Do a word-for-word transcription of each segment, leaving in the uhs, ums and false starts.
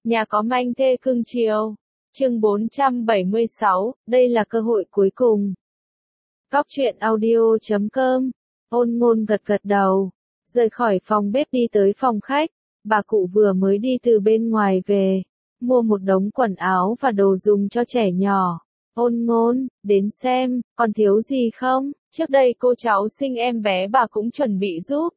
Nhà có manh thê cưng chiều. Chương bốn trăm bảy mươi sáu, đây là cơ hội cuối cùng. Cóc truyện audio chấm com. Ôn Ngôn gật gật đầu, rời khỏi phòng bếp đi tới phòng khách. Bà cụ vừa mới đi từ bên ngoài về, mua một đống quần áo và đồ dùng cho trẻ nhỏ. Ôn Ngôn, đến xem, còn thiếu gì không? Trước đây cô cháu sinh em bé bà cũng chuẩn bị giúp.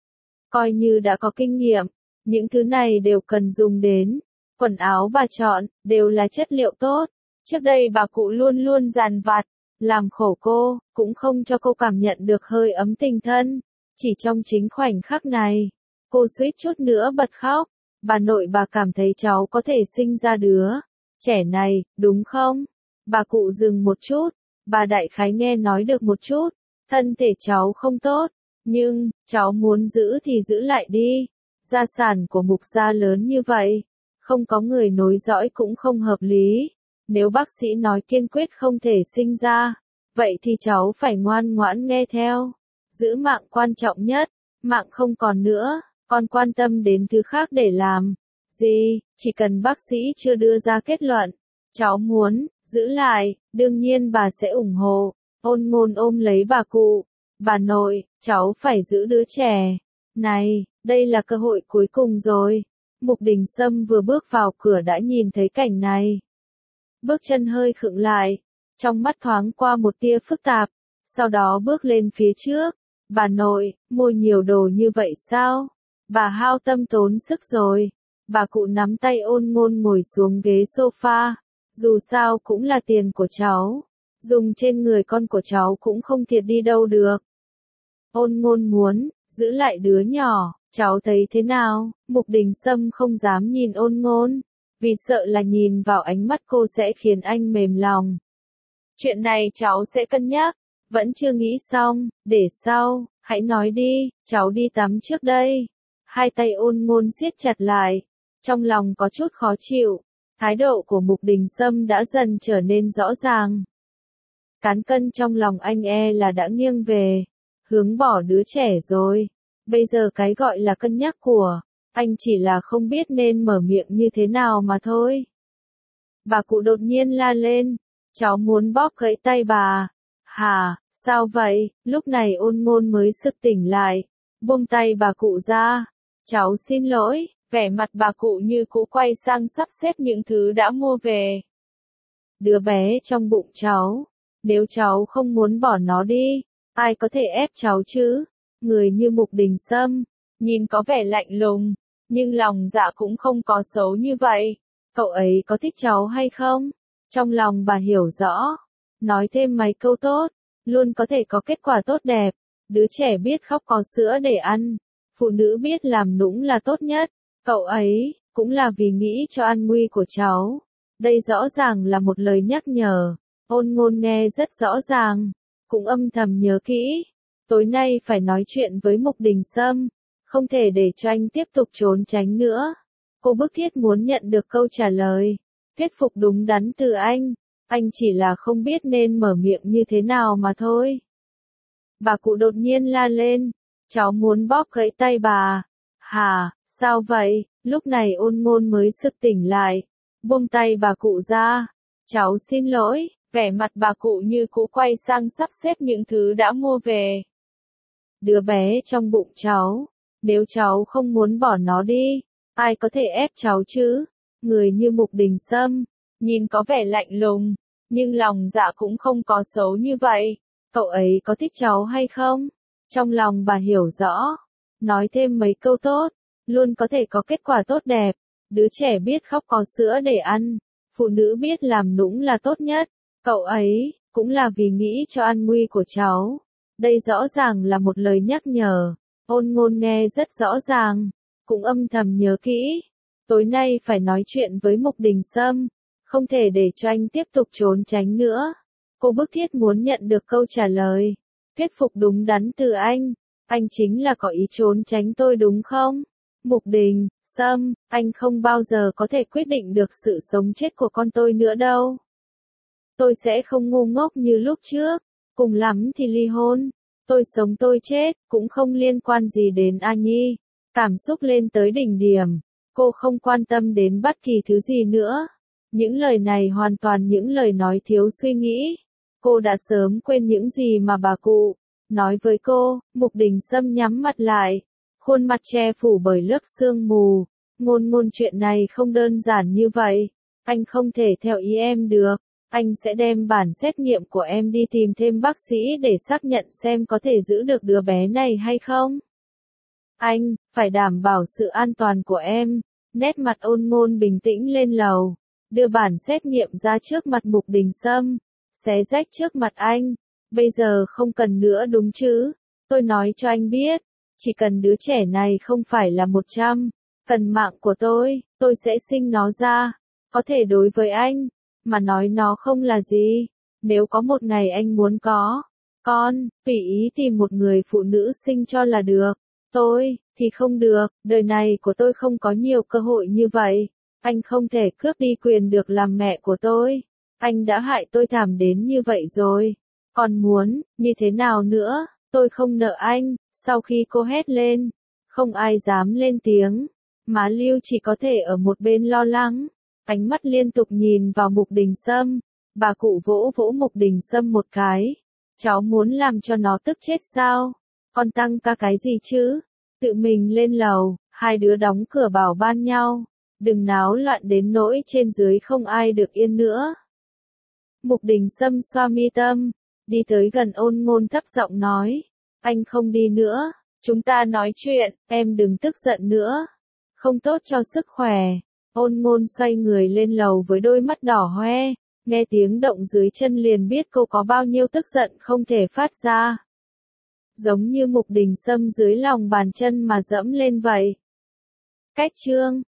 Coi như đã có kinh nghiệm, những thứ này đều cần dùng đến. Quần áo bà chọn, đều là chất liệu tốt. Trước đây bà cụ luôn luôn dằn vặt, làm khổ cô, cũng không cho cô cảm nhận được hơi ấm tình thân. Chỉ trong chính khoảnh khắc này, cô suýt chút nữa bật khóc. Bà nội bà cảm thấy cháu có thể sinh ra đứa trẻ này, đúng không? Bà cụ dừng một chút, bà đại khái nghe nói được một chút. Thân thể cháu không tốt, nhưng, cháu muốn giữ thì giữ lại đi. Gia sản của mục gia lớn như vậy, không có người nối dõi cũng không hợp lý. Nếu bác sĩ nói kiên quyết không thể sinh ra, vậy thì cháu phải ngoan ngoãn nghe theo. Giữ mạng quan trọng nhất, mạng không còn nữa, còn quan tâm đến thứ khác để làm gì, chỉ cần bác sĩ chưa đưa ra kết luận. Cháu muốn giữ lại, đương nhiên bà sẽ ủng hộ. Ôn Ngôn ôm lấy bà cụ. Bà nội, cháu phải giữ đứa trẻ này, đây là cơ hội cuối cùng rồi. Mục Đình Sâm vừa bước vào cửa đã nhìn thấy cảnh này. Bước chân hơi khựng lại, trong mắt thoáng qua một tia phức tạp, sau đó bước lên phía trước. Bà nội, mua nhiều đồ như vậy sao? Bà hao tâm tốn sức rồi. Bà cụ nắm tay Ôn Ngôn ngồi xuống ghế sofa. Dù sao cũng là tiền của cháu, dùng trên người con của cháu cũng không thiệt đi đâu được. Ôn Ngôn muốn giữ lại đứa nhỏ, cháu thấy thế nào? Mục Đình Sâm không dám nhìn Ôn Ngôn, vì sợ là nhìn vào ánh mắt cô sẽ khiến anh mềm lòng. Chuyện này cháu sẽ cân nhắc, vẫn chưa nghĩ xong, để sau, hãy nói đi, cháu đi tắm trước đây. Hai tay Ôn Ngôn siết chặt lại, trong lòng có chút khó chịu. Thái độ của Mục Đình Sâm đã dần trở nên rõ ràng. Cán cân trong lòng anh e là đã nghiêng về hướng bỏ đứa trẻ rồi. Bây giờ cái gọi là cân nhắc của anh chỉ là không biết nên mở miệng như thế nào mà thôi. Bà cụ đột nhiên la lên, cháu muốn bóp gãy tay bà. Hả, sao vậy? Lúc này Ôn Ngôn mới sực tỉnh lại, buông tay bà cụ ra. Cháu xin lỗi. Vẻ mặt bà cụ như cũ quay sang sắp xếp những thứ đã mua về. Đứa bé trong bụng cháu, nếu cháu không muốn bỏ nó đi, ai có thể ép cháu chứ? Người như Mục Đình Sâm, nhìn có vẻ lạnh lùng, nhưng lòng dạ cũng không có xấu như vậy. Cậu ấy có thích cháu hay không? Trong lòng bà hiểu rõ, nói thêm mấy câu tốt, luôn có thể có kết quả tốt đẹp. Đứa trẻ biết khóc có sữa để ăn, phụ nữ biết làm nũng là tốt nhất. Cậu ấy, cũng là vì nghĩ cho an nguy của cháu. Đây rõ ràng là một lời nhắc nhở. Ôn Ngôn nghe rất rõ ràng, cũng âm thầm nhớ kỹ. Tối nay phải nói chuyện với Mục Đình Sâm, không thể để cho anh tiếp tục trốn tránh nữa. Cô bức thiết muốn nhận được câu trả lời, thuyết phục đúng đắn từ anh. Anh chỉ là không biết nên mở miệng như thế nào mà thôi. Bà cụ đột nhiên la lên, cháu muốn bóp gãy tay bà. Hả? Sao vậy? Lúc này Ôn Ngôn mới sực tỉnh lại, buông tay bà cụ ra. Cháu xin lỗi. Vẻ mặt bà cụ như cũ quay sang sắp xếp những thứ đã mua về. Đứa bé trong bụng cháu, nếu cháu không muốn bỏ nó đi, ai có thể ép cháu chứ? Người như Mục Đình Sâm, nhìn có vẻ lạnh lùng, nhưng lòng dạ cũng không có xấu như vậy. Cậu ấy có thích cháu hay không? Trong lòng bà hiểu rõ, nói thêm mấy câu tốt, luôn có thể có kết quả tốt đẹp. Đứa trẻ biết khóc có sữa để ăn, phụ nữ biết làm nũng là tốt nhất. Cậu ấy, cũng là vì nghĩ cho an nguy của cháu. Đây rõ ràng là một lời nhắc nhở. Ôn Ngôn nghe rất rõ ràng, cũng âm thầm nhớ kỹ. Tối nay phải nói chuyện với Mục Đình Sâm, không thể để cho anh tiếp tục trốn tránh nữa. Cô bức thiết muốn nhận được câu trả lời, thuyết phục đúng đắn từ anh. Anh chính là có ý trốn tránh tôi đúng không? Mục Đình Sâm, anh không bao giờ có thể quyết định được sự sống chết của con tôi nữa đâu. Tôi sẽ không ngu ngốc như lúc trước, cùng lắm thì ly hôn. Tôi sống tôi chết, cũng không liên quan gì đến A Nhi. Cảm xúc lên tới đỉnh điểm, Cô không quan tâm đến bất kỳ thứ gì nữa. Những lời này hoàn toàn những lời nói thiếu suy nghĩ. Cô đã sớm quên những gì mà bà cụ nói với cô. Mục Đình Sâm nhắm mặt lại, khuôn mặt che phủ bởi lớp sương mù. Ngôn ngôn, chuyện này không đơn giản như vậy. Anh không thể theo ý em được. Anh sẽ đem bản xét nghiệm của em đi tìm thêm bác sĩ để xác nhận xem có thể giữ được đứa bé này hay không. Anh phải đảm bảo sự an toàn của em. Nét mặt Ôn Ngôn bình tĩnh lên lầu, đưa bản xét nghiệm ra trước mặt Mục Đình Sâm, xé rách trước mặt anh. Bây giờ không cần nữa đúng chứ? Tôi nói cho anh biết, chỉ cần đứa trẻ này không phải là một trăm, cần mạng của tôi, tôi sẽ sinh nó ra. Có thể đối với anh, mà nói nó không là gì. Nếu có một ngày anh muốn có con, tùy ý tìm một người phụ nữ sinh cho là được. Tôi, thì không được, đời này của tôi không có nhiều cơ hội như vậy. Anh không thể cướp đi quyền được làm mẹ của tôi. Anh đã hại tôi thảm đến như vậy rồi. Còn muốn, như thế nào nữa, tôi không nợ anh. Sau khi cô hét lên, không ai dám lên tiếng. Má Lưu chỉ có thể ở một bên lo lắng. Ánh mắt liên tục nhìn vào Mục Đình Sâm. Bà cụ vỗ vỗ Mục Đình Sâm một cái. Cháu muốn làm cho nó tức chết sao? Con tăng ca cái gì chứ? Tự mình lên lầu, hai đứa đóng cửa bảo ban nhau. Đừng náo loạn đến nỗi trên dưới không ai được yên nữa. Mục Đình Sâm xoa mi tâm, đi tới gần Ôn Ngôn thấp giọng nói. Anh không đi nữa, chúng ta nói chuyện, em đừng tức giận nữa. Không tốt cho sức khỏe. Ôn Ngôn xoay người lên lầu với đôi mắt đỏ hoe, nghe tiếng động dưới chân liền biết cô có bao nhiêu tức giận không thể phát ra. Giống như Mục Đình Sâm dưới lòng bàn chân mà dẫm lên vậy. Cách chương